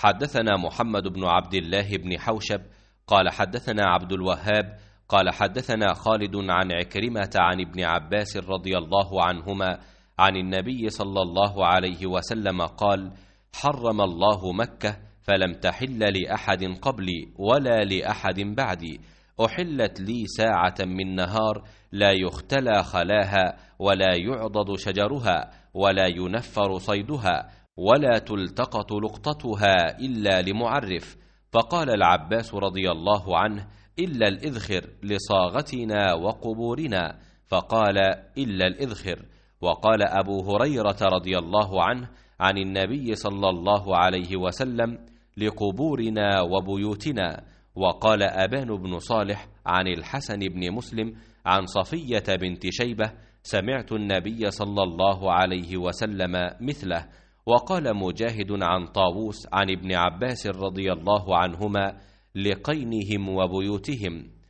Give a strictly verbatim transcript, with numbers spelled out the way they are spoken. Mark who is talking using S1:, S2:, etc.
S1: حدثنا محمد بن عبد الله بن حوشب قال حدثنا عبد الوهاب قال حدثنا خالد عن عكرمة عن ابن عباس رضي الله عنهما عن النبي صلى الله عليه وسلم قال: حرم الله مكة فلم تحل لأحد قبلي ولا لأحد بعدي، أحلت لي ساعة من نهار لا يختلى خلاها ولا يعضد شجرها ولا ينفر صيدها ولا تلتقط لقطتها إلا لمعرف. فقال العباس رضي الله عنه: إلا الإذخر لصاغتنا وقبورنا. فقال: إلا الإذخر. وقال أبو هريرة رضي الله عنه عن النبي صلى الله عليه وسلم: لقبورنا وبيوتنا. وقال أبان بن صالح عن الحسن بن مسلم عن صفية بنت شيبة: سمعت النبي صلى الله عليه وسلم مثله. وقال مجاهد عن طاووس عن ابن عباس رضي الله عنهما: لقينهم وبيوتهم.